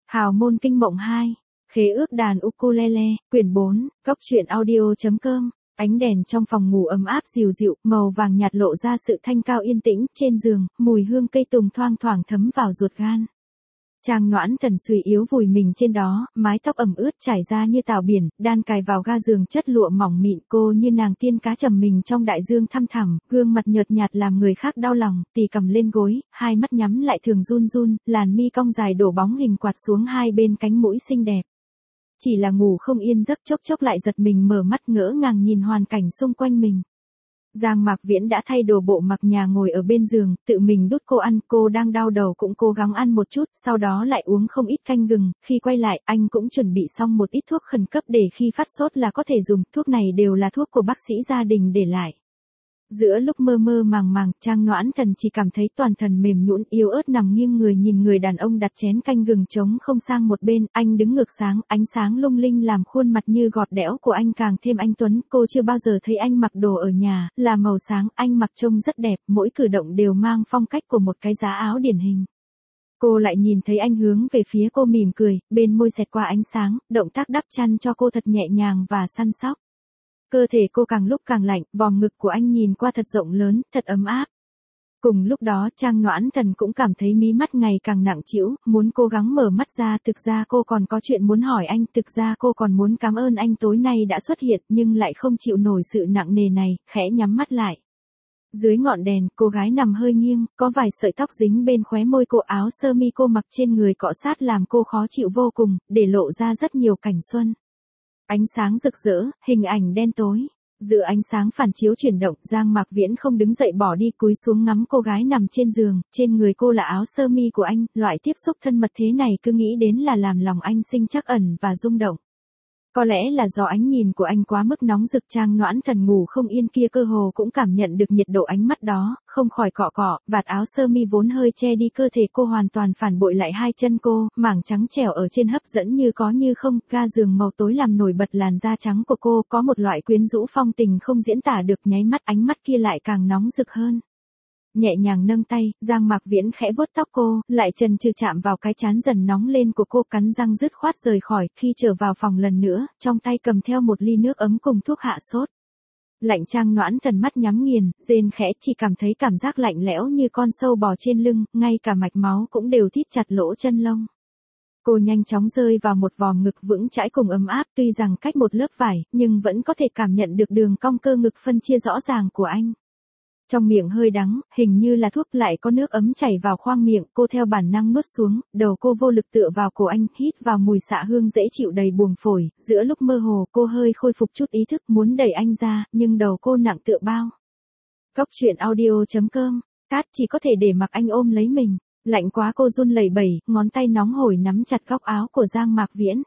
Hào môn kinh mộng 2, khế ước đàn ukulele, quyển 4, góc truyện audio.com. Ánh đèn trong phòng ngủ ấm áp dịu dịu, màu vàng nhạt lộ ra sự thanh cao yên tĩnh, trên giường, mùi hương cây tùng thoang thoảng thấm vào ruột gan. Trang Noãn Thần suy yếu vùi mình trên đó, mái tóc ẩm ướt trải ra như tảo biển, đan cài vào ga giường chất lụa mỏng mịn, cô như nàng tiên cá trầm mình trong đại dương thăm thẳm, gương mặt nhợt nhạt làm người khác đau lòng, tì cầm lên gối, hai mắt nhắm lại thường run run, làn mi cong dài đổ bóng hình quạt xuống hai bên cánh mũi xinh đẹp. Chỉ là ngủ không yên giấc, chốc chốc lại giật mình mở mắt ngỡ ngàng nhìn hoàn cảnh xung quanh mình. Giang Mạc Viễn đã thay đồ bộ mặc nhà ngồi ở bên giường, tự mình đút cô ăn, cô đang đau đầu cũng cố gắng ăn một chút, sau đó lại uống không ít canh gừng, khi quay lại anh cũng chuẩn bị xong một ít thuốc khẩn cấp để khi phát sốt là có thể dùng, thuốc này đều là thuốc của bác sĩ gia đình để lại. Giữa lúc mơ mơ màng màng, Trang Noãn Thần chỉ cảm thấy toàn thân mềm nhũn yếu ớt nằm nghiêng người nhìn người đàn ông đặt chén canh gừng trống không sang một bên, anh đứng ngược sáng, ánh sáng lung linh làm khuôn mặt như gọt đẽo của anh càng thêm anh tuấn, cô chưa bao giờ thấy anh mặc đồ ở nhà, là màu sáng, anh mặc trông rất đẹp, mỗi cử động đều mang phong cách của một cái giá áo điển hình. Cô lại nhìn thấy anh hướng về phía cô mỉm cười, bên môi xẹt qua ánh sáng, động tác đắp chăn cho cô thật nhẹ nhàng và săn sóc. Cơ thể cô càng lúc càng lạnh, vòng ngực của anh nhìn qua thật rộng lớn, thật ấm áp. Cùng lúc đó Trang Noãn Thần cũng cảm thấy mí mắt ngày càng nặng trĩu, muốn cố gắng mở mắt ra, thực ra cô còn có chuyện muốn hỏi anh, thực ra cô còn muốn cảm ơn anh tối nay đã xuất hiện nhưng lại không chịu nổi sự nặng nề này, khẽ nhắm mắt lại. Dưới ngọn đèn, cô gái nằm hơi nghiêng, có vài sợi tóc dính bên khóe môi cô, áo sơ mi cô mặc trên người cọ sát làm cô khó chịu vô cùng, để lộ ra rất nhiều cảnh xuân. Ánh sáng rực rỡ, hình ảnh đen tối. Giữa ánh sáng phản chiếu chuyển động, Giang Mạc Viễn không đứng dậy bỏ đi, cúi xuống ngắm cô gái nằm trên giường, trên người cô là áo sơ mi của anh, loại tiếp xúc thân mật thế này cứ nghĩ đến là làm lòng anh sinh trắc ẩn và rung động. Có lẽ là do ánh nhìn của anh quá mức nóng rực, Trang Noãn Thần ngủ không yên kia cơ hồ cũng cảm nhận được nhiệt độ ánh mắt đó, không khỏi cọ cọ, vạt áo sơ mi vốn hơi che đi cơ thể cô hoàn toàn phản bội lại hai chân cô, mảng trắng trẻo ở trên hấp dẫn như có như không, ga giường màu tối làm nổi bật làn da trắng của cô, có một loại quyến rũ phong tình không diễn tả được, nháy mắt ánh mắt kia lại càng nóng rực hơn. Nhẹ nhàng nâng tay, Giang Mạc Viễn khẽ vuốt tóc cô, lại chần chừ chạm vào cái trán dần nóng lên của cô, cắn răng dứt khoát rời khỏi, khi trở vào phòng lần nữa, trong tay cầm theo một ly nước ấm cùng thuốc hạ sốt. Lạnh. Trang Noãn Thần mắt nhắm nghiền, rên khẽ, chỉ cảm thấy cảm giác lạnh lẽo như con sâu bò trên lưng, ngay cả mạch máu cũng đều thít chặt lỗ chân lông. Cô nhanh chóng rơi vào một vòm ngực vững chãi cùng ấm áp, tuy rằng cách một lớp vải, nhưng vẫn có thể cảm nhận được đường cong cơ ngực phân chia rõ ràng của anh. Trong miệng hơi đắng, hình như là thuốc, lại có nước ấm chảy vào khoang miệng, cô theo bản năng nuốt xuống, đầu cô vô lực tựa vào cổ anh, hít vào mùi xạ hương dễ chịu đầy buồng phổi, giữa lúc mơ hồ, cô hơi khôi phục chút ý thức muốn đẩy anh ra, nhưng đầu cô nặng tựa bao. Góc truyện audio.com, cát chỉ có thể để mặc anh ôm lấy mình, lạnh quá cô run lẩy bẩy, ngón tay nóng hổi nắm chặt góc áo của Giang Mạc Viễn.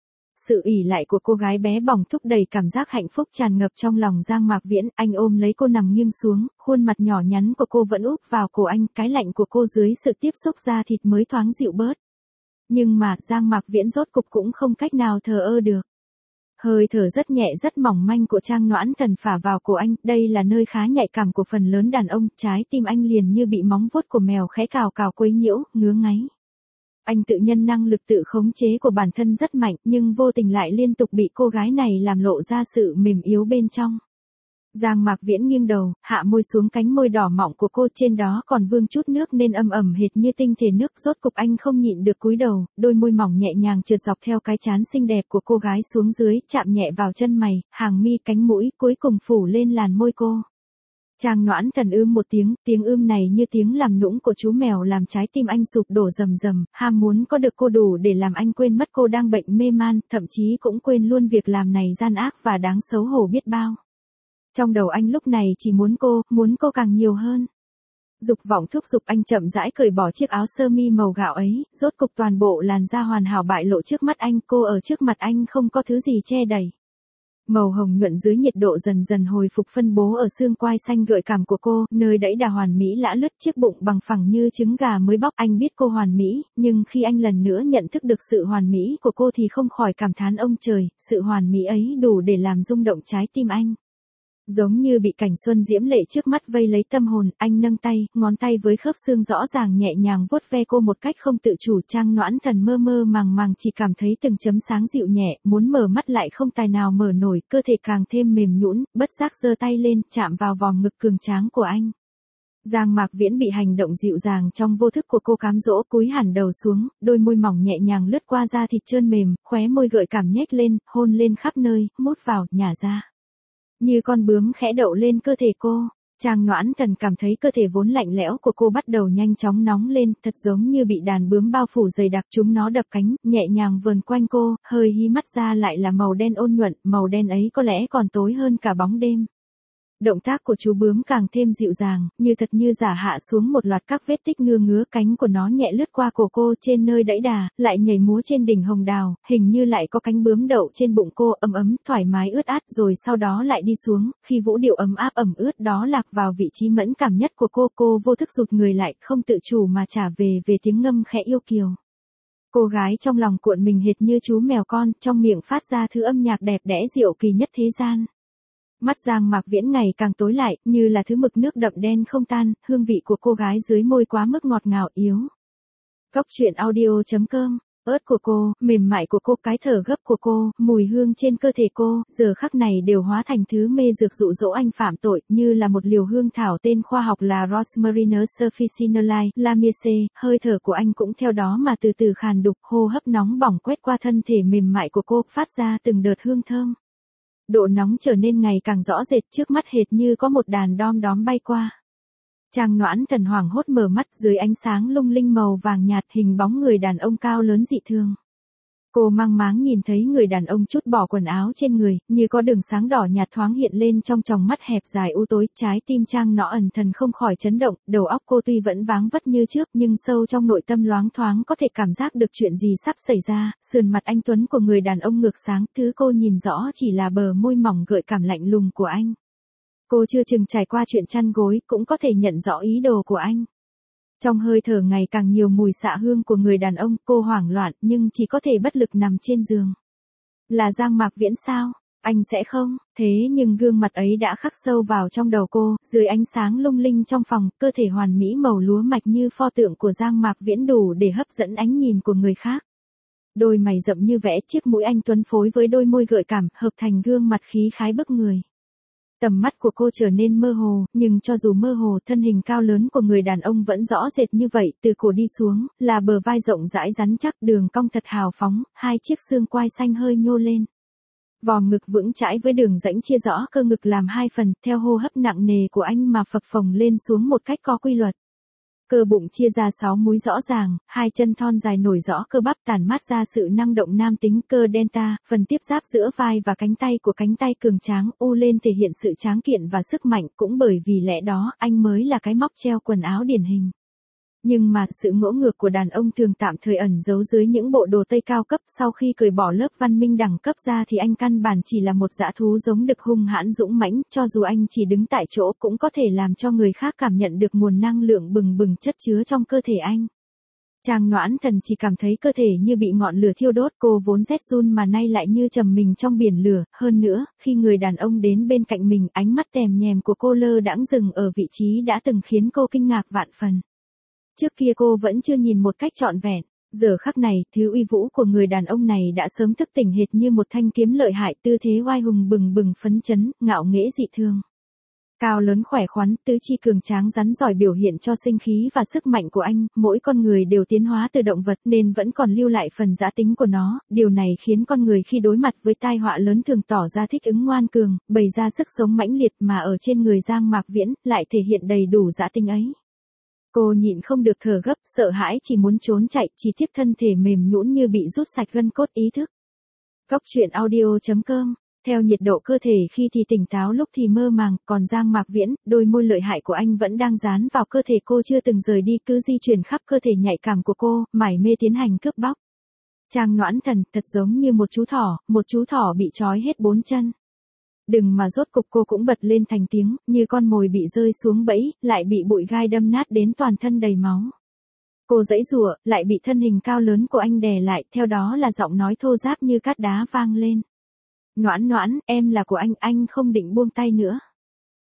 Sự ỷ lại của cô gái bé bỏng thúc đẩy cảm giác hạnh phúc tràn ngập trong lòng Giang Mạc Viễn, anh ôm lấy cô nằm nghiêng xuống, khuôn mặt nhỏ nhắn của cô vẫn úp vào cổ anh, cái lạnh của cô dưới sự tiếp xúc da thịt mới thoáng dịu bớt. Nhưng mà, Giang Mạc Viễn rốt cục cũng không cách nào thờ ơ được. Hơi thở rất nhẹ rất mỏng manh của Trang Noãn Thần phả vào cổ anh, đây là nơi khá nhạy cảm của phần lớn đàn ông, trái tim anh liền như bị móng vuốt của mèo khẽ cào cào quấy nhiễu, ngứa ngáy. Anh tự nhân năng lực tự khống chế của bản thân rất mạnh, nhưng vô tình lại liên tục bị cô gái này làm lộ ra sự mềm yếu bên trong. Giang Mạc Viễn nghiêng đầu, hạ môi xuống cánh môi đỏ mọng của cô, trên đó còn vương chút nước nên ẩm ẩm hệt như tinh thể nước, rốt cục anh không nhịn được cúi đầu, đôi môi mỏng nhẹ nhàng trượt dọc theo cái trán xinh đẹp của cô gái xuống dưới, chạm nhẹ vào chân mày, hàng mi, cánh mũi, cuối cùng phủ lên làn môi cô. Trang Noãn Thần một tiếng ưm này như tiếng làm nũng của chú mèo làm trái tim anh sụp đổ rầm rầm, ham muốn có được cô đủ để làm anh quên mất cô đang bệnh mê man, thậm chí cũng quên luôn việc làm này gian ác và đáng xấu hổ biết bao. Trong đầu anh lúc này chỉ muốn cô càng nhiều hơn. Dục vọng thúc giục anh chậm rãi cởi bỏ chiếc áo sơ mi màu gạo ấy, rốt cục toàn bộ làn da hoàn hảo bại lộ trước mắt anh, cô ở trước mặt anh không có thứ gì che đậy. Màu hồng nhuận dưới nhiệt độ dần dần hồi phục phân bố ở xương quai xanh gợi cảm của cô, nơi đẫy đà hoàn mỹ lã lướt, chiếc bụng bằng phẳng như trứng gà mới bóc. Anh biết cô hoàn mỹ, nhưng khi anh lần nữa nhận thức được sự hoàn mỹ của cô thì không khỏi cảm thán ông trời, sự hoàn mỹ ấy đủ để làm rung động trái tim anh. Giống như bị cảnh xuân diễm lệ trước mắt vây lấy tâm hồn, anh nâng tay, ngón tay với khớp xương rõ ràng nhẹ nhàng vuốt ve cô một cách không tự chủ. Trang Noãn Thần mơ mơ màng màng chỉ cảm thấy từng chấm sáng dịu nhẹ, muốn mở mắt lại không tài nào mở nổi, cơ thể càng thêm mềm nhũn, bất giác giơ tay lên, chạm vào vòng ngực cường tráng của anh. Giang Mạc Viễn bị hành động dịu dàng trong vô thức của cô cám dỗ, cúi hẳn đầu xuống, đôi môi mỏng nhẹ nhàng lướt qua da thịt trơn mềm, khóe môi gợi cảm nhếch lên, hôn lên khắp nơi, mút vào, nhả ra. Như con bướm khẽ đậu lên cơ thể cô, Trang Noãn Thần cảm thấy cơ thể vốn lạnh lẽo của cô bắt đầu nhanh chóng nóng lên, thật giống như bị đàn bướm bao phủ dày đặc, chúng nó đập cánh, nhẹ nhàng vờn quanh cô, hơi hí mắt ra lại là màu đen ôn nhuận, màu đen ấy có lẽ còn tối hơn cả bóng đêm. Động tác của chú bướm càng thêm dịu dàng, như thật như giả hạ xuống một loạt các vết tích ngứa cánh của nó nhẹ lướt qua cổ cô trên nơi đẫy đà, lại nhảy múa trên đỉnh hồng đào, hình như lại có cánh bướm đậu trên bụng cô, ấm ấm, thoải mái ướt át, rồi sau đó lại đi xuống, khi vũ điệu ấm áp ẩm ướt đó lạc vào vị trí mẫn cảm nhất của cô vô thức rụt người lại, không tự chủ mà trả về tiếng ngâm khẽ yêu kiều. Cô gái trong lòng cuộn mình hệt như chú mèo con, trong miệng phát ra thứ âm nhạc đẹp đẽ diệu kỳ nhất thế gian. Mắt Giang Mạc Viễn ngày càng tối lại, như là thứ mực nước đậm đen không tan, hương vị của cô gái dưới môi quá mức ngọt ngào yếu. Cốc truyện audio.com, ớt của cô, mềm mại của cô, cái thở gấp của cô, mùi hương trên cơ thể cô, giờ khắc này đều hóa thành thứ mê dược dụ dỗ anh phạm tội, như là một liều hương thảo tên khoa học là Rosmarinus officinale, Lamiaceae, hơi thở của anh cũng theo đó mà từ từ khàn đục, hô hấp nóng bỏng quét qua thân thể mềm mại của cô, phát ra từng đợt hương thơm. Độ nóng trở nên ngày càng rõ rệt, trước mắt hệt như có một đàn đom đóm bay qua. Trang Noãn Thần hoảng hốt mở mắt, dưới ánh sáng lung linh màu vàng nhạt, hình bóng người đàn ông cao lớn dị thường. Cô mang máng nhìn thấy người đàn ông trút bỏ quần áo trên người, như có đường sáng đỏ nhạt thoáng hiện lên trong tròng mắt hẹp dài u tối, trái tim Trang Noãn Thần không khỏi chấn động, đầu óc cô tuy vẫn váng vất như trước, nhưng sâu trong nội tâm loáng thoáng có thể cảm giác được chuyện gì sắp xảy ra, sườn mặt anh tuấn của người đàn ông ngược sáng, thứ cô nhìn rõ chỉ là bờ môi mỏng gợi cảm lạnh lùng của anh. Cô chưa từng trải qua chuyện chăn gối, cũng có thể nhận rõ ý đồ của anh. Trong hơi thở ngày càng nhiều mùi xạ hương của người đàn ông, cô hoảng loạn, nhưng chỉ có thể bất lực nằm trên giường. Là Giang Mạc Viễn sao? Anh sẽ không? Thế nhưng gương mặt ấy đã khắc sâu vào trong đầu cô, dưới ánh sáng lung linh trong phòng, cơ thể hoàn mỹ màu lúa mạch như pho tượng của Giang Mạc Viễn đủ để hấp dẫn ánh nhìn của người khác. Đôi mày rậm như vẽ, chiếc mũi anh tuấn phối với đôi môi gợi cảm, hợp thành gương mặt khí khái bức người. Tầm mắt của cô trở nên mơ hồ, nhưng cho dù mơ hồ, thân hình cao lớn của người đàn ông vẫn rõ rệt như vậy, từ cổ đi xuống, là bờ vai rộng rãi rắn chắc, đường cong thật hào phóng, hai chiếc xương quai xanh hơi nhô lên. Vòm ngực vững chãi với đường rãnh chia rõ cơ ngực làm hai phần, theo hô hấp nặng nề của anh mà phập phồng lên xuống một cách có quy luật. Cơ bụng chia ra 6 múi rõ ràng, hai chân thon dài nổi rõ cơ bắp tản mát ra sự năng động nam tính, cơ delta, phần tiếp giáp giữa vai và cánh tay cường tráng, u lên thể hiện sự tráng kiện và sức mạnh, cũng bởi vì lẽ đó, anh mới là cái móc treo quần áo điển hình. Nhưng mà, sự ngỗ ngược của đàn ông thường tạm thời ẩn giấu dưới những bộ đồ tây cao cấp, sau khi cởi bỏ lớp văn minh đẳng cấp ra thì anh căn bản chỉ là một dã thú giống đực hung hãn dũng mãnh, cho dù anh chỉ đứng tại chỗ cũng có thể làm cho người khác cảm nhận được nguồn năng lượng bừng bừng chất chứa trong cơ thể anh. Trang Noãn Thần chỉ cảm thấy cơ thể như bị ngọn lửa thiêu đốt, cô vốn rét run mà nay lại như trầm mình trong biển lửa, hơn nữa, khi người đàn ông đến bên cạnh mình, ánh mắt tèm nhèm của cô lơ đãng dừng ở vị trí đã từng khiến cô kinh ngạc vạn phần. Trước kia cô vẫn chưa nhìn một cách trọn vẹn, giờ khắc này, thứ uy vũ của người đàn ông này đã sớm thức tỉnh hệt như một thanh kiếm lợi hại, tư thế oai hùng bừng bừng phấn chấn, ngạo nghễ dị thường. Cao lớn khỏe khoắn, tứ chi cường tráng rắn giỏi biểu hiện cho sinh khí và sức mạnh của anh, mỗi con người đều tiến hóa từ động vật nên vẫn còn lưu lại phần dã tính của nó, điều này khiến con người khi đối mặt với tai họa lớn thường tỏ ra thích ứng ngoan cường, bày ra sức sống mãnh liệt mà ở trên người Giang Mạc Viễn, lại thể hiện đầy đủ dã tính ấy. Cô nhịn không được thở gấp, sợ hãi chỉ muốn trốn chạy, chỉ tiếc thân thể mềm nhũn như bị rút sạch gân cốt ý thức. Cốc truyện audio.com, theo nhiệt độ cơ thể khi thì tỉnh táo lúc thì mơ màng, còn Giang Mạc Viễn, đôi môi lợi hại của anh vẫn đang dán vào cơ thể cô chưa từng rời đi, cứ di chuyển khắp cơ thể nhạy cảm của cô, mải mê tiến hành cướp bóc. Trang Noãn Thần, thật giống như một chú thỏ bị trói hết 4 chân. Đừng mà rốt cục cô cũng bật lên thành tiếng, như con mồi bị rơi xuống bẫy, lại bị bụi gai đâm nát đến toàn thân đầy máu. Cô giãy giụa, lại bị thân hình cao lớn của anh đè lại, theo đó là giọng nói thô ráp như cát đá vang lên. Noãn Noãn, em là của anh không định buông tay nữa.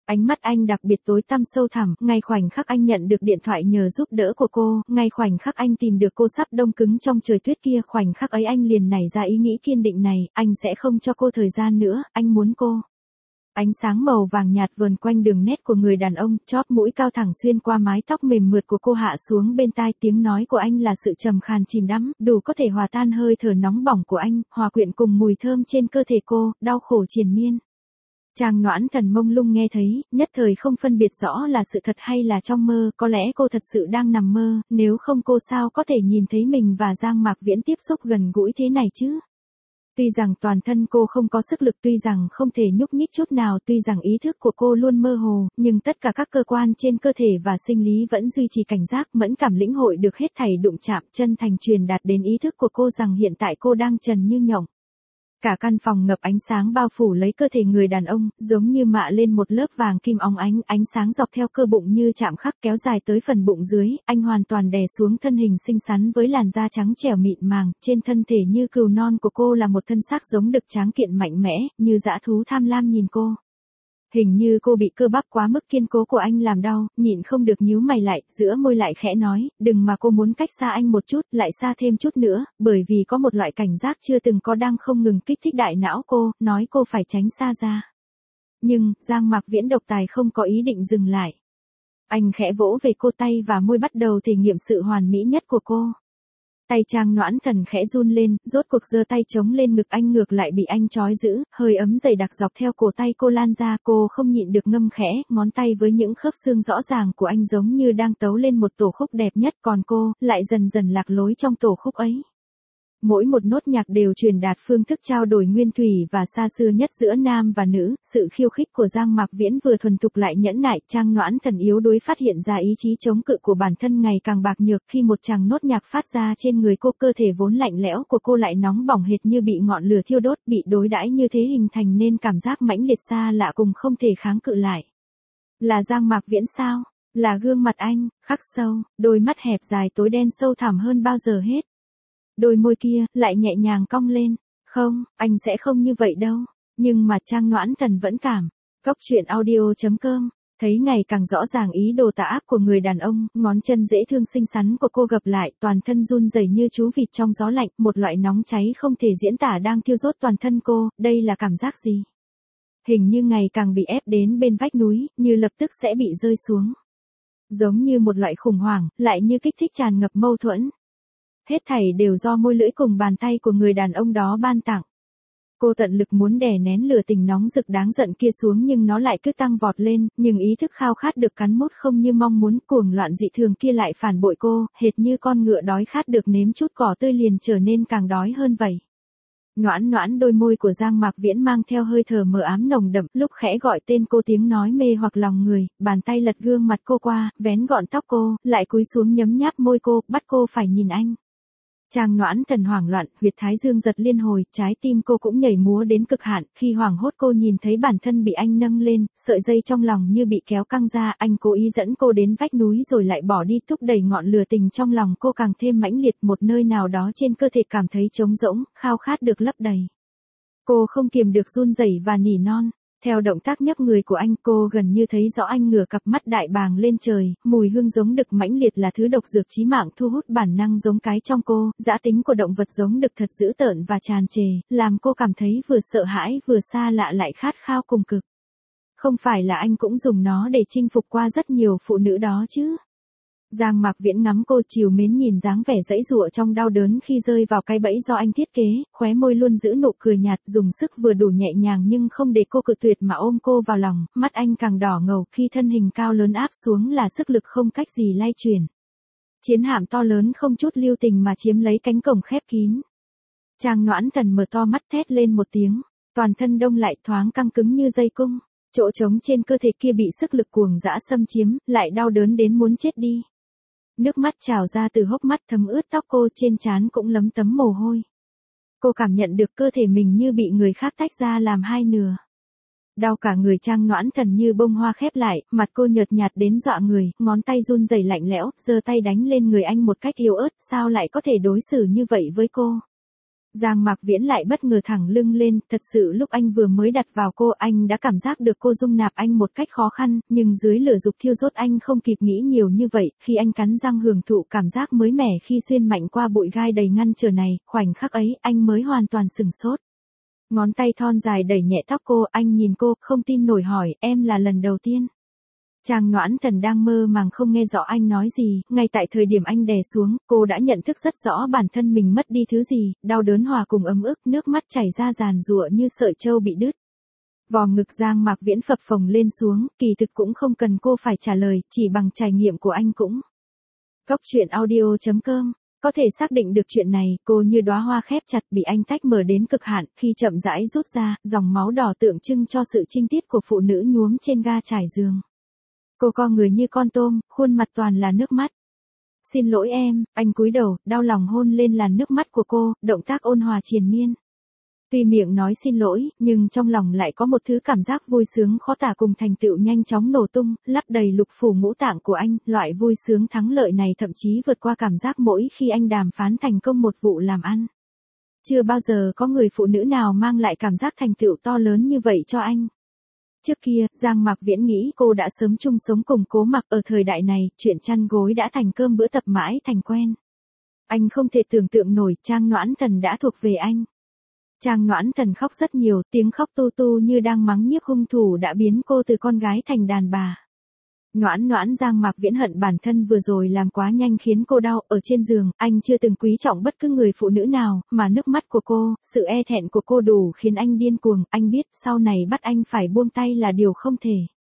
Ánh mắt anh đặc biệt tối tăm sâu thẳm, ngay khoảnh khắc anh nhận được điện thoại nhờ giúp đỡ của cô, ngay khoảnh khắc anh tìm được cô sắp đông cứng trong trời tuyết kia, khoảnh khắc ấy anh liền nảy ra ý nghĩ kiên định này, anh sẽ không cho cô thời gian nữa, anh muốn cô. Ánh sáng màu vàng nhạt vờn quanh đường nét của người đàn ông, chóp mũi cao thẳng xuyên qua mái tóc mềm mượt của cô hạ xuống bên tai, tiếng nói của anh là sự trầm khàn chìm đắm, đủ có thể hòa tan hơi thở nóng bỏng của anh, hòa quyện cùng mùi thơm trên cơ thể cô, đau khổ triền miên. Trang Noãn Thần mông lung nghe thấy, nhất thời không phân biệt rõ là sự thật hay là trong mơ, có lẽ cô thật sự đang nằm mơ, nếu không cô sao có thể nhìn thấy mình và Giang Mạc Viễn tiếp xúc gần gũi thế này chứ. Tuy rằng toàn thân cô không có sức lực, tuy rằng không thể nhúc nhích chút nào, tuy rằng ý thức của cô luôn mơ hồ, nhưng tất cả các cơ quan trên cơ thể và sinh lý vẫn duy trì cảnh giác, mẫn cảm lĩnh hội được hết thảy đụng chạm, chân thành truyền đạt đến ý thức của cô rằng hiện tại cô đang trần như nhộng. Cả căn phòng ngập ánh sáng bao phủ lấy cơ thể người đàn ông, giống như mạ lên một lớp vàng kim óng ánh, ánh sáng dọc theo cơ bụng như chạm khắc kéo dài tới phần bụng dưới, anh hoàn toàn đè xuống thân hình xinh xắn với làn da trắng trẻo mịn màng, trên thân thể như cừu non của cô là một thân xác giống đực tráng kiện mạnh mẽ, như dã thú tham lam nhìn cô. Hình như cô bị cơ bắp quá mức kiên cố của anh làm đau, nhịn không được nhíu mày lại, giữa môi lại khẽ nói, đừng mà cô muốn cách xa anh một chút, lại xa thêm chút nữa, bởi vì có một loại cảnh giác chưa từng có đang không ngừng kích thích đại não cô, nói cô phải tránh xa ra. Nhưng, Giang Mạc Viễn độc tài không có ý định dừng lại. Anh khẽ vỗ về cô, tay và môi bắt đầu thể nghiệm sự hoàn mỹ nhất của cô. Tay Trang Noãn Thần khẽ run lên, rốt cuộc giơ tay chống lên ngực anh, ngược lại bị anh trói giữ, hơi ấm dày đặc dọc theo cổ tay cô lan ra, cô không nhịn được ngâm khẽ, ngón tay với những khớp xương rõ ràng của anh giống như đang tấu lên một tổ khúc đẹp nhất, còn cô, lại dần dần lạc lối trong tổ khúc ấy. Mỗi một nốt nhạc đều truyền đạt phương thức trao đổi nguyên thủy và xa xưa nhất giữa nam và nữ, sự khiêu khích của Giang Mạc Viễn vừa thuần thục lại nhẫn nại, Trang Noãn Thần yếu đuối phát hiện ra ý chí chống cự của bản thân ngày càng bạc nhược, khi một tràng nốt nhạc phát ra trên người cô, cơ thể vốn lạnh lẽo của cô lại nóng bỏng hệt như bị ngọn lửa thiêu đốt, bị đối đãi như thế hình thành nên cảm giác mãnh liệt xa lạ cùng không thể kháng cự lại. Là Giang Mạc Viễn sao? Là gương mặt anh, khắc sâu, đôi mắt hẹp dài tối đen sâu thẳm hơn bao giờ hết. Đôi môi kia, lại nhẹ nhàng cong lên. Không, anh sẽ không như vậy đâu. Nhưng mà Trang Noãn Thần vẫn cảm. Góc truyện audio.com. Thấy ngày càng rõ ràng ý đồ tà ác của người đàn ông, ngón chân dễ thương xinh xắn của cô gập lại, toàn thân run rẩy như chú vịt trong gió lạnh, một loại nóng cháy không thể diễn tả đang thiêu đốt toàn thân cô, đây là cảm giác gì? Hình như ngày càng bị ép đến bên vách núi, như lập tức sẽ bị rơi xuống. Giống như một loại khủng hoảng, lại như kích thích tràn ngập mâu thuẫn. Hết thảy đều do môi lưỡi cùng bàn tay của người đàn ông đó ban tặng. Cô tận lực muốn đè nén lửa tình nóng rực đáng giận kia xuống nhưng nó lại cứ tăng vọt lên, nhưng ý thức khao khát được cắn mốt không như mong muốn, cuồng loạn dị thường kia lại phản bội cô, hệt như con ngựa đói khát được nếm chút cỏ tươi liền trở nên càng đói hơn vậy. Noãn Noãn, đôi môi của Giang Mạc Viễn mang theo hơi thở mờ ám nồng đậm, lúc khẽ gọi tên cô tiếng nói mê hoặc lòng người, bàn tay lật gương mặt cô qua, vén gọn tóc cô, lại cúi xuống nhấm nháp môi cô, bắt cô phải nhìn anh. Trang Noãn Thần hoảng loạn, huyệt thái dương giật liên hồi, trái tim cô cũng nhảy múa đến cực hạn, khi hoảng hốt cô nhìn thấy bản thân bị anh nâng lên, sợi dây trong lòng như bị kéo căng ra, anh cố ý dẫn cô đến vách núi rồi lại bỏ đi, thúc đẩy ngọn lửa tình trong lòng cô càng thêm mãnh liệt, một nơi nào đó trên cơ thể cảm thấy trống rỗng, khao khát được lấp đầy. Cô không kiềm được run rẩy và nỉ non. Theo động tác nhấc người của anh, cô gần như thấy rõ anh ngửa cặp mắt đại bàng lên trời, mùi hương giống đực mãnh liệt là thứ độc dược chí mạng thu hút bản năng giống cái trong cô, dã tính của động vật giống đực thật dữ tợn và tràn trề, làm cô cảm thấy vừa sợ hãi vừa xa lạ lại khát khao cùng cực. Không phải là anh cũng dùng nó để chinh phục qua rất nhiều phụ nữ đó chứ? Giang Mạc Viễn ngắm cô trìu mến nhìn dáng vẻ giãy giụa trong đau đớn khi rơi vào cái bẫy do anh thiết kế, khóe môi luôn giữ nụ cười nhạt, dùng sức vừa đủ nhẹ nhàng nhưng không để cô cự tuyệt mà ôm cô vào lòng, mắt anh càng đỏ ngầu khi thân hình cao lớn áp xuống là sức lực không cách gì lay chuyển. Chiến hạm to lớn không chút lưu tình mà chiếm lấy cánh cổng khép kín. Trang Noãn Thần mở to mắt thét lên một tiếng, toàn thân đông lại thoáng căng cứng như dây cung, chỗ trống trên cơ thể kia bị sức lực cuồng dã xâm chiếm, lại đau đớn đến muốn chết đi. Nước mắt trào ra từ hốc mắt thấm ướt tóc cô, trên trán cũng lấm tấm mồ hôi. Cô cảm nhận được cơ thể mình như bị người khác tách ra làm hai nửa. Đau cả người. Trang Noãn Thần như bông hoa khép lại, mặt cô nhợt nhạt đến dọa người, ngón tay run rẩy lạnh lẽo, giơ tay đánh lên người anh một cách yếu ớt, sao lại có thể đối xử như vậy với cô? Giang Mạc Viễn lại bất ngờ thẳng lưng lên, thật sự lúc anh vừa mới đặt vào cô, anh đã cảm giác được cô dung nạp anh một cách khó khăn, nhưng dưới lửa dục thiêu đốt anh không kịp nghĩ nhiều như vậy, khi anh cắn răng hưởng thụ cảm giác mới mẻ khi xuyên mạnh qua bụi gai đầy ngăn trở này, khoảnh khắc ấy, anh mới hoàn toàn sửng sốt. Ngón tay thon dài đẩy nhẹ tóc cô, anh nhìn cô, không tin nổi hỏi, em là lần đầu tiên. Trang Noãn Thần đang mơ màng không nghe rõ anh nói gì, ngay tại thời điểm anh đè xuống, cô đã nhận thức rất rõ bản thân mình mất đi thứ gì, đau đớn hòa cùng ấm ức, nước mắt chảy ra giàn giụa như sợi trâu bị đứt. Vò ngực Giang Mạc Viễn phập phồng lên xuống, kỳ thực cũng không cần cô phải trả lời, chỉ bằng trải nghiệm của anh cũng. Góc truyện audio.com. Có thể xác định được chuyện này, cô như đóa hoa khép chặt bị anh tách mở đến cực hạn, khi chậm rãi rút ra, dòng máu đỏ tượng trưng cho sự trinh tiết của phụ nữ nhuốm trên ga trải giường. Cô co người như con tôm, khuôn mặt toàn là nước mắt. Xin lỗi em, anh cúi đầu, đau lòng hôn lên làn nước mắt của cô, động tác ôn hòa triền miên. Tuy miệng nói xin lỗi, nhưng trong lòng lại có một thứ cảm giác vui sướng khó tả cùng thành tựu nhanh chóng nổ tung, lấp đầy lục phủ ngũ tạng của anh, loại vui sướng thắng lợi này thậm chí vượt qua cảm giác mỗi khi anh đàm phán thành công một vụ làm ăn. Chưa bao giờ có người phụ nữ nào mang lại cảm giác thành tựu to lớn như vậy cho anh. Trước kia, Giang Mạc Viễn nghĩ cô đã sớm chung sống cùng Cố Mặc, ở thời đại này, chuyện chăn gối đã thành cơm bữa tập mãi thành quen. Anh không thể tưởng tượng nổi, Trang Noãn Thần đã thuộc về anh. Trang Noãn Thần khóc rất nhiều, tiếng khóc tu tu như đang mắng nhiếc hung thủ đã biến cô từ con gái thành đàn bà. Noãn Noãn, Giang Mạc Viễn hận bản thân vừa rồi làm quá nhanh khiến cô đau, ở trên giường, anh chưa từng quý trọng bất cứ người phụ nữ nào, mà nước mắt của cô, sự e thẹn của cô đủ khiến anh điên cuồng, anh biết sau này bắt anh phải buông tay là điều không thể.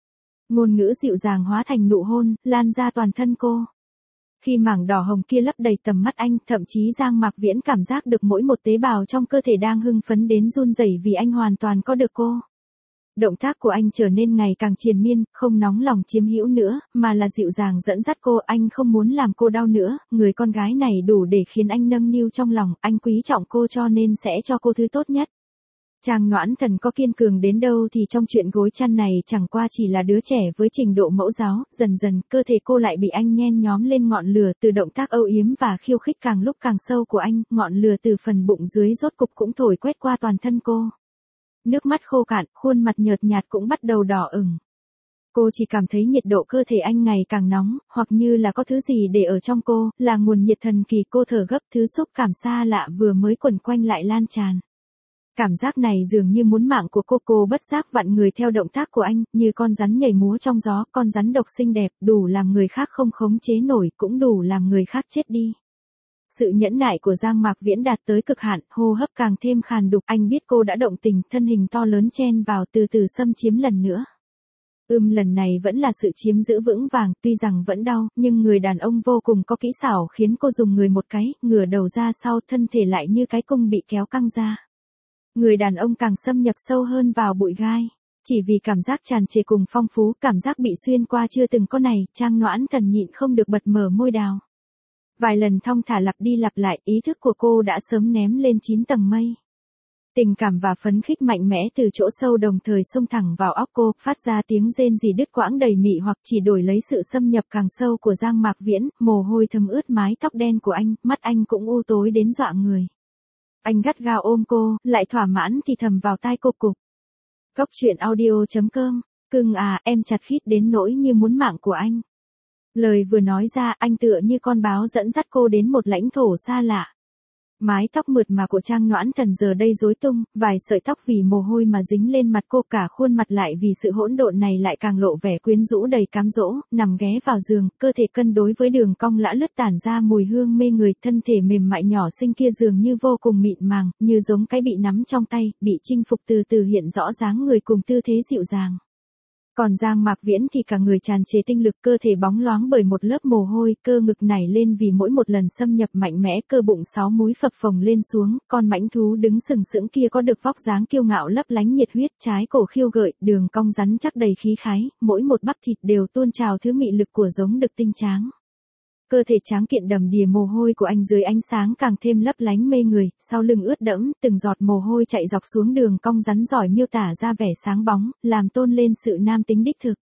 Ngôn ngữ dịu dàng hóa thành nụ hôn, lan ra toàn thân cô. Khi mảng đỏ hồng kia lấp đầy tầm mắt anh, thậm chí Giang Mạc Viễn cảm giác được mỗi một tế bào trong cơ thể đang hưng phấn đến run rẩy vì anh hoàn toàn có được cô. Động tác của anh trở nên ngày càng triền miên, không nóng lòng chiếm hữu nữa, mà là dịu dàng dẫn dắt cô, anh không muốn làm cô đau nữa, người con gái này đủ để khiến anh nâng niu trong lòng, anh quý trọng cô cho nên sẽ cho cô thứ tốt nhất. Trang Noãn Thần có kiên cường đến đâu thì trong chuyện gối chăn này chẳng qua chỉ là đứa trẻ với trình độ mẫu giáo, dần dần cơ thể cô lại bị anh nhen nhóm lên ngọn lửa từ động tác âu yếm và khiêu khích càng lúc càng sâu của anh, ngọn lửa từ phần bụng dưới rốt cục cũng thổi quét qua toàn thân cô. Nước mắt khô cạn, khuôn mặt nhợt nhạt cũng bắt đầu đỏ ửng. Cô chỉ cảm thấy nhiệt độ cơ thể anh ngày càng nóng, hoặc như là có thứ gì để ở trong cô, là nguồn nhiệt thần kỳ, cô thở gấp, thứ xúc cảm xa lạ vừa mới quẩn quanh lại lan tràn. Cảm giác này dường như muốn mạng của cô bất giác vặn người theo động tác của anh, như con rắn nhảy múa trong gió, con rắn độc xinh đẹp, đủ làm người khác không khống chế nổi, cũng đủ làm người khác chết đi. Sự nhẫn nại của Giang Mạc Viễn đạt tới cực hạn, hô hấp càng thêm khàn đục, anh biết cô đã động tình, thân hình to lớn chen vào từ từ xâm chiếm lần nữa. Lần này vẫn là sự chiếm giữ vững vàng, tuy rằng vẫn đau, nhưng người đàn ông vô cùng có kỹ xảo khiến cô dùng người một cái, ngửa đầu ra sau, thân thể lại như cái cung bị kéo căng ra. Người đàn ông càng xâm nhập sâu hơn vào bụi gai. Chỉ vì cảm giác tràn trề cùng phong phú, cảm giác bị xuyên qua chưa từng có này, Trang Noãn Thần nhịn không được bật mở môi đào. Vài lần thong thả lặp đi lặp lại, ý thức của cô đã sớm ném lên 9 tầng mây. Tình cảm và phấn khích mạnh mẽ từ chỗ sâu đồng thời xông thẳng vào óc cô, phát ra tiếng rên rỉ đứt quãng đầy mị hoặc chỉ đổi lấy sự xâm nhập càng sâu của Giang Mạc Viễn, mồ hôi thấm ướt mái tóc đen của anh, mắt anh cũng u tối đến dọa người. Anh gắt gao ôm cô, lại thỏa mãn thì thầm vào tai cô cục. Góc truyện audio.com, cưng à, em chặt khít đến nỗi như muốn mạng của anh. Lời vừa nói ra, anh tựa như con báo dẫn dắt cô đến một lãnh thổ xa lạ. Mái tóc mượt mà của Trang Noãn Thần giờ đây rối tung, vài sợi tóc vì mồ hôi mà dính lên mặt cô, cả khuôn mặt lại vì sự hỗn độn này lại càng lộ vẻ quyến rũ đầy cám dỗ, nằm ghé vào giường, cơ thể cân đối với đường cong lã lướt tản ra mùi hương mê người, thân thể mềm mại nhỏ xinh kia dường như vô cùng mịn màng, như giống cái bị nắm trong tay, bị chinh phục từ từ hiện rõ dáng người cùng tư thế dịu dàng. Còn Giang Mạc Viễn thì cả người tràn trề tinh lực, cơ thể bóng loáng bởi một lớp mồ hôi, cơ ngực nảy lên vì mỗi một lần xâm nhập mạnh mẽ, cơ bụng 6 múi phập phồng lên xuống, con mãnh thú đứng sừng sững kia có được vóc dáng kiêu ngạo lấp lánh nhiệt huyết, trái cổ khiêu gợi, đường cong rắn chắc đầy khí khái, mỗi một bắp thịt đều tuôn trào thứ mị lực của giống đực tinh tráng. Cơ thể tráng kiện đầm đìa mồ hôi của anh dưới ánh sáng càng thêm lấp lánh mê người, sau lưng ướt đẫm, từng giọt mồ hôi chạy dọc xuống đường cong rắn giỏi miêu tả ra vẻ sáng bóng, làm tôn lên sự nam tính đích thực.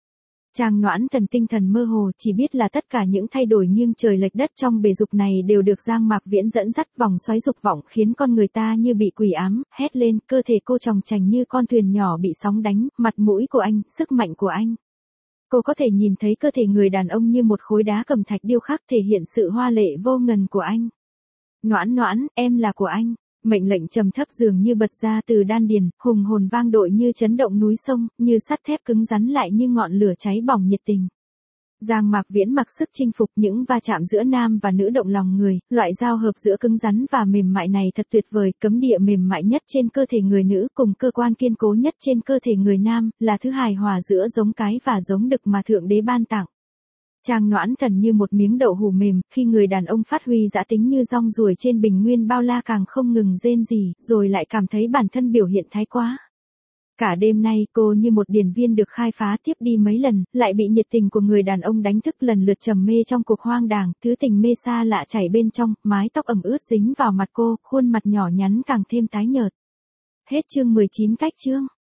Trang Noãn Thần tinh thần mơ hồ, chỉ biết là tất cả những thay đổi nghiêng trời lệch đất trong bề dục này đều được Giang Mạc Viễn dẫn dắt, vòng xoáy dục vọng khiến con người ta như bị quỷ ám, hét lên, cơ thể cô tròng trành như con thuyền nhỏ bị sóng đánh, mặt mũi của anh, sức mạnh của anh. Cô có thể nhìn thấy cơ thể người đàn ông như một khối đá cẩm thạch điêu khắc thể hiện sự hoa lệ vô ngần của anh. Noãn Noãn, em là của anh. Mệnh lệnh trầm thấp dường như bật ra từ đan điền, hùng hồn vang dội như chấn động núi sông, như sắt thép cứng rắn lại như ngọn lửa cháy bỏng nhiệt tình. Giang Mạc Viễn mặc sức chinh phục, những va chạm giữa nam và nữ động lòng người, loại giao hợp giữa cứng rắn và mềm mại này thật tuyệt vời, cấm địa mềm mại nhất trên cơ thể người nữ cùng cơ quan kiên cố nhất trên cơ thể người nam, là thứ hài hòa giữa giống cái và giống đực mà Thượng Đế ban tặng. Trang Noãn Thần như một miếng đậu hũ mềm, khi người đàn ông phát huy dã tính như dong ruồi trên bình nguyên bao la càng không ngừng rên rỉ, rồi lại cảm thấy bản thân biểu hiện thái quá. Cả đêm nay cô như một điển viên được khai phá tiếp đi mấy lần, lại bị nhiệt tình của người đàn ông đánh thức lần lượt trầm mê trong cuộc hoang đàng, thứ tình mê xa lạ chảy bên trong, mái tóc ẩm ướt dính vào mặt cô, khuôn mặt nhỏ nhắn càng thêm tái nhợt. Hết chương 19 cách chương.